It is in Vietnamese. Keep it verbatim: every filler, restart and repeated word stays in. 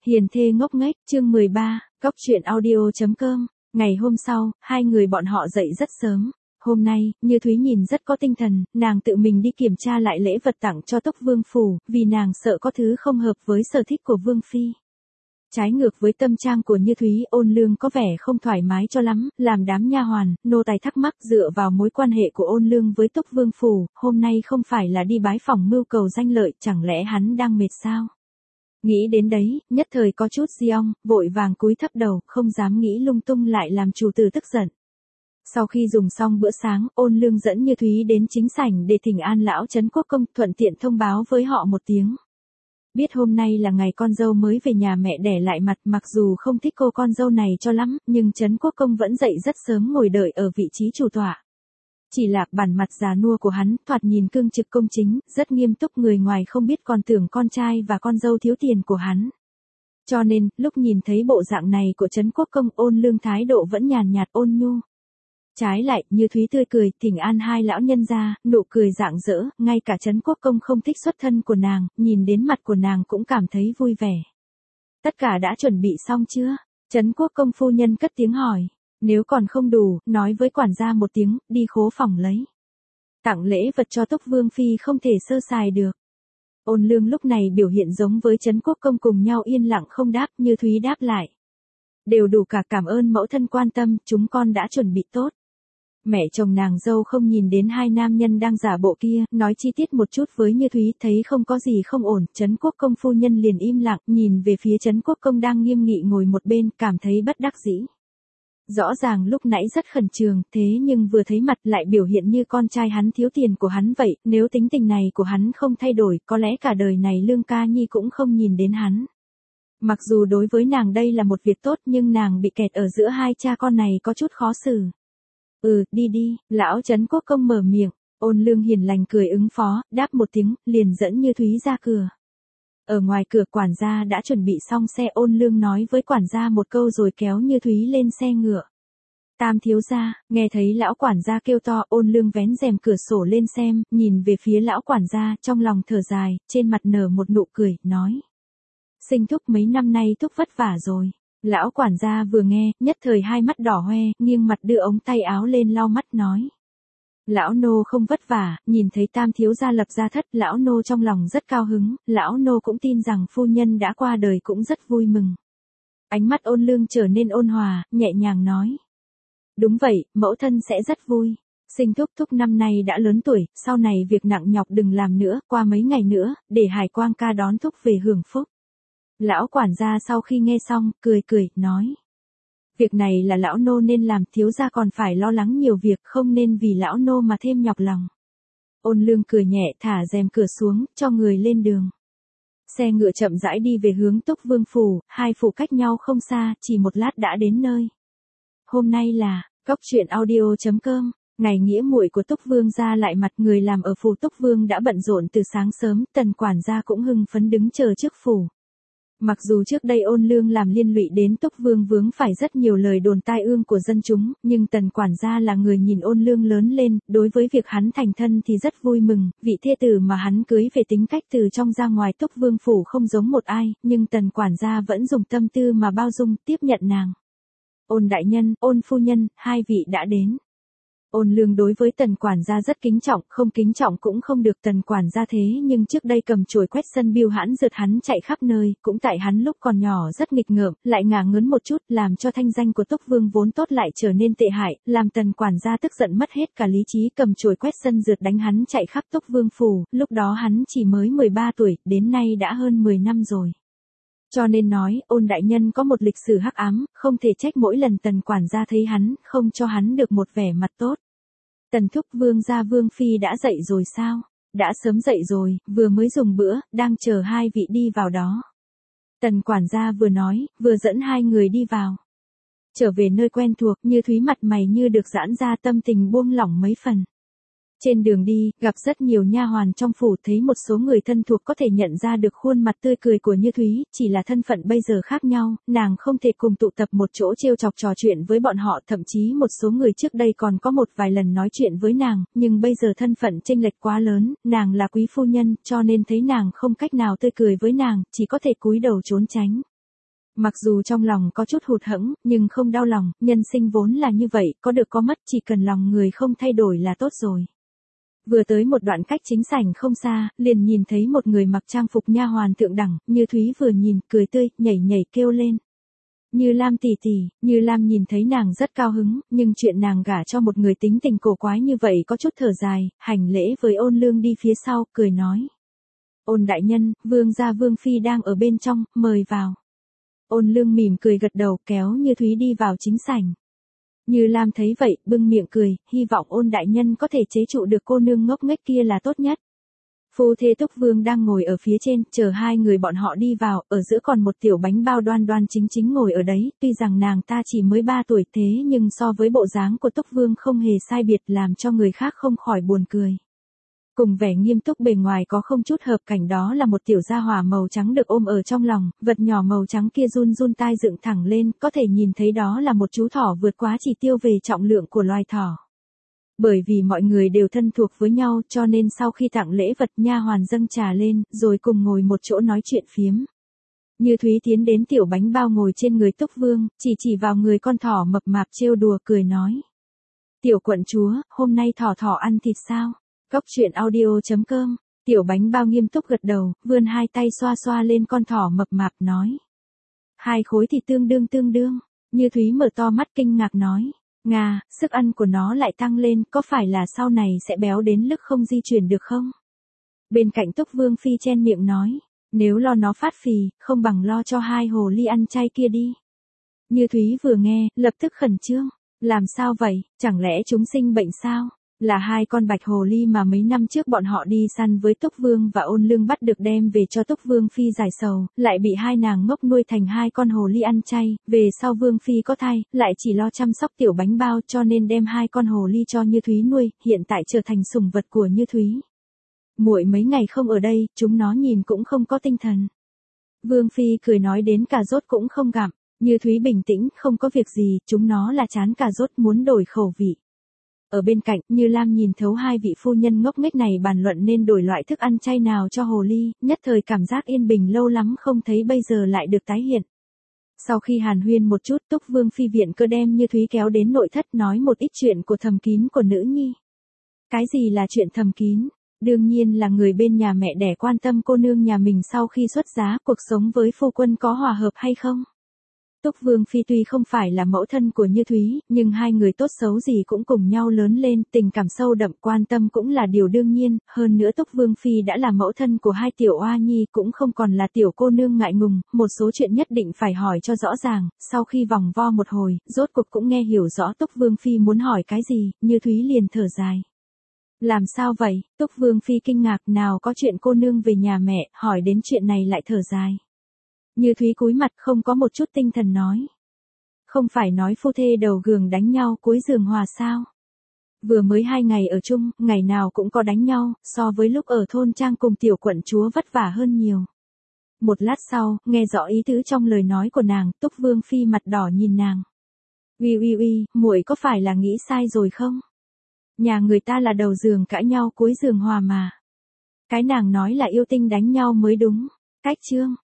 Hiền thê ngốc nghếch, chương mười ba, Cóc truyện audio.com. Ngày hôm sau, hai người bọn họ dậy rất sớm. Hôm nay, Như Thúy nhìn rất có tinh thần, nàng tự mình đi kiểm tra lại lễ vật tặng cho Túc Vương Phủ, vì nàng sợ có thứ không hợp với sở thích của Vương Phi. Trái ngược với tâm trạng của Như Thúy, Ôn Lương có vẻ không thoải mái cho lắm, làm đám nha hoàn, nô tài thắc mắc dựa vào mối quan hệ của Ôn Lương với Túc Vương Phủ, hôm nay không phải là đi bái phỏng mưu cầu danh lợi, chẳng lẽ hắn đang mệt sao? Nghĩ đến đấy, nhất thời có chút giong, vội vàng cúi thấp đầu, không dám nghĩ lung tung lại làm chủ tử tức giận. Sau khi dùng xong bữa sáng, Ôn Lương dẫn Như Thúy đến chính sảnh để thỉnh an lão Trấn Quốc Công, thuận tiện thông báo với họ một tiếng. Biết hôm nay là ngày con dâu mới về nhà mẹ đẻ lại mặt, mặc dù không thích cô con dâu này cho lắm, nhưng Trấn Quốc Công vẫn dậy rất sớm ngồi đợi ở vị trí chủ tọa. Chỉ là bản mặt già nua của hắn, thoạt nhìn cương trực công chính, rất nghiêm túc, người ngoài không biết còn tưởng con trai và con dâu thiếu tiền của hắn. Cho nên, lúc nhìn thấy bộ dạng này của Trấn Quốc Công, Ôn Lương thái độ vẫn nhàn nhạt ôn nhu. Trái lại, Như Thúy tươi cười, thỉnh an hai lão nhân gia, nụ cười rạng rỡ, ngay cả Trấn Quốc Công không thích xuất thân của nàng, nhìn đến mặt của nàng cũng cảm thấy vui vẻ. Tất cả đã chuẩn bị xong chưa? Trấn Quốc Công phu nhân cất tiếng hỏi. Nếu còn không đủ, nói với quản gia một tiếng, đi khố phòng lấy. Tặng lễ vật cho Túc Vương Phi không thể sơ sài được. Ôn Lương lúc này biểu hiện giống với Trấn Quốc Công, cùng nhau yên lặng không đáp. Như Thúy đáp lại. Đều đủ cả, cảm ơn mẫu thân quan tâm, chúng con đã chuẩn bị tốt. Mẹ chồng nàng dâu không nhìn đến hai nam nhân đang giả bộ kia, nói chi tiết một chút với Như Thúy, thấy không có gì không ổn, Trấn Quốc Công phu nhân liền im lặng, nhìn về phía Trấn Quốc Công đang nghiêm nghị ngồi một bên, cảm thấy bất đắc dĩ. Rõ ràng lúc nãy rất khẩn trương, thế nhưng vừa thấy mặt lại biểu hiện như con trai hắn thiếu tiền của hắn vậy, nếu tính tình này của hắn không thay đổi, có lẽ cả đời này Lương Ca Nhi cũng không nhìn đến hắn. Mặc dù đối với nàng đây là một việc tốt, nhưng nàng bị kẹt ở giữa hai cha con này có chút khó xử. Ừ, đi đi, lão Trấn Quốc Công mở miệng, Ôn Lương hiền lành cười ứng phó, đáp một tiếng, liền dẫn Như Thúy ra cửa. Ở ngoài cửa quản gia đã chuẩn bị xong xe, Ôn Lương nói với quản gia một câu rồi kéo Như Thúy lên xe ngựa. Tam thiếu gia, nghe thấy lão quản gia kêu to, Ôn Lương vén rèm cửa sổ lên xem, nhìn về phía lão quản gia, trong lòng thở dài, trên mặt nở một nụ cười, nói. Sinh Thúc mấy năm nay Thúc vất vả rồi. Lão quản gia vừa nghe, nhất thời hai mắt đỏ hoe, nghiêng mặt đưa ống tay áo lên lau mắt nói. Lão nô không vất vả, nhìn thấy Tam thiếu gia lập gia thất, lão nô trong lòng rất cao hứng, lão nô cũng tin rằng phu nhân đã qua đời cũng rất vui mừng. Ánh mắt Ôn Lương trở nên ôn hòa, nhẹ nhàng nói. Đúng vậy, mẫu thân sẽ rất vui. Sinh Thúc Thúc năm nay đã lớn tuổi, sau này việc nặng nhọc đừng làm nữa, qua mấy ngày nữa, để Hải Quang ca đón Thúc về hưởng phúc. Lão quản gia sau khi nghe xong, cười cười, nói. Việc này là lão nô nên làm, thiếu gia còn phải lo lắng nhiều việc, không nên vì lão nô mà thêm nhọc lòng. Ôn Lương cười nhẹ, thả rèm cửa xuống, cho người lên đường. Xe ngựa chậm rãi đi về hướng Túc Vương Phủ, hai phủ cách nhau không xa, chỉ một lát đã đến nơi. Hôm nay là, Cóc truyện audio.com, ngày nghĩa muội của Túc Vương gia lại mặt, người làm ở phủ Túc Vương đã bận rộn từ sáng sớm, Tần quản gia cũng hưng phấn đứng chờ trước phủ. Mặc dù trước đây Ôn Lương làm liên lụy đến Túc Vương vướng phải rất nhiều lời đồn tai ương của dân chúng, nhưng Tần quản gia là người nhìn Ôn Lương lớn lên, đối với việc hắn thành thân thì rất vui mừng, vị thê tử mà hắn cưới về tính cách từ trong ra ngoài Túc Vương phủ không giống một ai, nhưng Tần quản gia vẫn dùng tâm tư mà bao dung, tiếp nhận nàng. Ôn đại nhân, Ôn phu nhân, hai vị đã đến. Ôn Lương đối với Tần quản gia rất kính trọng, không kính trọng cũng không được, Tần quản gia thế nhưng trước đây cầm chổi quét sân biêu hãn rượt hắn chạy khắp nơi, cũng tại hắn lúc còn nhỏ rất nghịch ngợm, lại ngả ngớn một chút, làm cho thanh danh của Túc Vương vốn tốt lại trở nên tệ hại, làm Tần quản gia tức giận mất hết cả lý trí, cầm chổi quét sân rượt đánh hắn chạy khắp Túc Vương phủ, lúc đó hắn chỉ mới mười ba tuổi, đến nay đã hơn mười năm rồi. Cho nên nói, Ôn đại nhân có một lịch sử hắc ám, không thể trách mỗi lần Tần quản gia thấy hắn, không cho hắn được một vẻ mặt tốt. Tần Thúc, Vương gia Vương Phi đã dậy rồi sao? Đã sớm dậy rồi, vừa mới dùng bữa, đang chờ hai vị đi vào đó. Tần quản gia vừa nói, vừa dẫn hai người đi vào. Trở về nơi quen thuộc, Như Thúy mặt mày như được giãn ra, tâm tình buông lỏng mấy phần. Trên đường đi, gặp rất nhiều nha hoàn trong phủ, thấy một số người thân thuộc có thể nhận ra được khuôn mặt tươi cười của Như Thúy, chỉ là thân phận bây giờ khác nhau, nàng không thể cùng tụ tập một chỗ trêu chọc trò chuyện với bọn họ, thậm chí một số người trước đây còn có một vài lần nói chuyện với nàng, nhưng bây giờ thân phận chênh lệch quá lớn, nàng là quý phu nhân, cho nên thấy nàng không cách nào tươi cười với nàng, chỉ có thể cúi đầu trốn tránh. Mặc dù trong lòng có chút hụt hẫng, nhưng không đau lòng, nhân sinh vốn là như vậy, có được có mất, chỉ cần lòng người không thay đổi là tốt rồi. Vừa tới một đoạn cách chính sảnh không xa, liền nhìn thấy một người mặc trang phục nha hoàn thượng đẳng, Như Thúy vừa nhìn, cười tươi, nhảy nhảy kêu lên. Như Lam tỷ tỷ, Như Lam nhìn thấy nàng rất cao hứng, nhưng chuyện nàng gả cho một người tính tình cổ quái như vậy có chút thở dài, hành lễ với Ôn Lương đi phía sau, cười nói. Ôn đại nhân, vương gia vương phi đang ở bên trong, mời vào. Ôn Lương mỉm cười gật đầu, kéo Như Thúy đi vào chính sảnh. Như Lam thấy vậy, bưng miệng cười, hy vọng Ôn đại nhân có thể chế trụ được cô nương ngốc nghếch kia là tốt nhất. Phu thê Túc Vương đang ngồi ở phía trên, chờ hai người bọn họ đi vào, ở giữa còn một tiểu bánh bao đoan đoan chính chính ngồi ở đấy, tuy rằng nàng ta chỉ mới ba tuổi thế nhưng so với bộ dáng của Túc Vương không hề sai biệt làm cho người khác không khỏi buồn cười. Cùng vẻ nghiêm túc bề ngoài có không chút hợp cảnh đó là một tiểu gia hỏa màu trắng được ôm ở trong lòng, vật nhỏ màu trắng kia run run tai dựng thẳng lên, có thể nhìn thấy đó là một chú thỏ vượt quá chỉ tiêu về trọng lượng của loài thỏ. Bởi vì mọi người đều thân thuộc với nhau cho nên sau khi tặng lễ vật nha hoàn dâng trà lên, rồi cùng ngồi một chỗ nói chuyện phiếm. Như Thúy tiến đến tiểu bánh bao ngồi trên người Túc Vương, chỉ chỉ vào người con thỏ mập mạp trêu đùa cười nói. Tiểu quận chúa, hôm nay thỏ thỏ ăn thịt sao? Cốc truyện audio chấm com, tiểu bánh bao nghiêm túc gật đầu, vươn hai tay xoa xoa lên con thỏ mập mạp nói. Hai khối thịt tương đương tương đương, Như Thúy mở to mắt kinh ngạc nói. Nga, sức ăn của nó lại tăng lên, có phải là sau này sẽ béo đến lúc không di chuyển được không? Bên cạnh Túc Vương phi chen miệng nói, nếu lo nó phát phì, không bằng lo cho hai hồ ly ăn chay kia đi. Như Thúy vừa nghe, lập tức khẩn trương, làm sao vậy, chẳng lẽ chúng sinh bệnh sao? Là hai con bạch hồ ly mà mấy năm trước bọn họ đi săn với Túc Vương và Ôn Lương bắt được đem về cho Túc Vương phi giải sầu, lại bị hai nàng ngốc nuôi thành hai con hồ ly ăn chay, về sau Vương phi có thai, lại chỉ lo chăm sóc tiểu bánh bao cho nên đem hai con hồ ly cho Như Thúy nuôi, hiện tại trở thành sủng vật của Như Thúy. Muội mấy ngày không ở đây, chúng nó nhìn cũng không có tinh thần. Vương phi cười nói đến cà rốt cũng không gặm, Như Thúy bình tĩnh, không có việc gì, chúng nó là chán cà rốt muốn đổi khẩu vị. Ở bên cạnh, Như Lam nhìn thấu hai vị phu nhân ngốc nghếch này bàn luận nên đổi loại thức ăn chay nào cho hồ ly, nhất thời cảm giác yên bình lâu lắm không thấy bây giờ lại được tái hiện. Sau khi hàn huyên một chút, Túc Vương phi viện cơ đem Như Thúy kéo đến nội thất nói một ít chuyện của thầm kín của nữ nhi. Cái gì là chuyện thầm kín? Đương nhiên là người bên nhà mẹ đẻ quan tâm cô nương nhà mình sau khi xuất giá, cuộc sống với phu quân có hòa hợp hay không. Túc Vương phi tuy không phải là mẫu thân của Như Thúy, nhưng hai người tốt xấu gì cũng cùng nhau lớn lên, tình cảm sâu đậm quan tâm cũng là điều đương nhiên, hơn nữa Túc Vương phi đã là mẫu thân của hai tiểu oa nhi cũng không còn là tiểu cô nương ngại ngùng, một số chuyện nhất định phải hỏi cho rõ ràng, sau khi vòng vo một hồi, rốt cuộc cũng nghe hiểu rõ Túc Vương phi muốn hỏi cái gì, Như Thúy liền thở dài. Làm sao vậy? Túc Vương phi kinh ngạc, nào có chuyện cô nương về nhà mẹ, hỏi đến chuyện này lại thở dài. Như Thúy cúi mặt không có một chút tinh thần nói. Không phải nói phu thê đầu gường đánh nhau cuối giường hòa sao? Vừa mới hai ngày ở chung, ngày nào cũng có đánh nhau, so với lúc ở thôn trang cùng tiểu quận chúa vất vả hơn nhiều. Một lát sau, nghe rõ ý tứ trong lời nói của nàng, Túc Vương phi mặt đỏ nhìn nàng. Uy uy uy, muội có phải là nghĩ sai rồi không? Nhà người ta là đầu giường cãi nhau cuối giường hòa mà. Cái nàng nói là yêu tinh đánh nhau mới đúng. Cách chương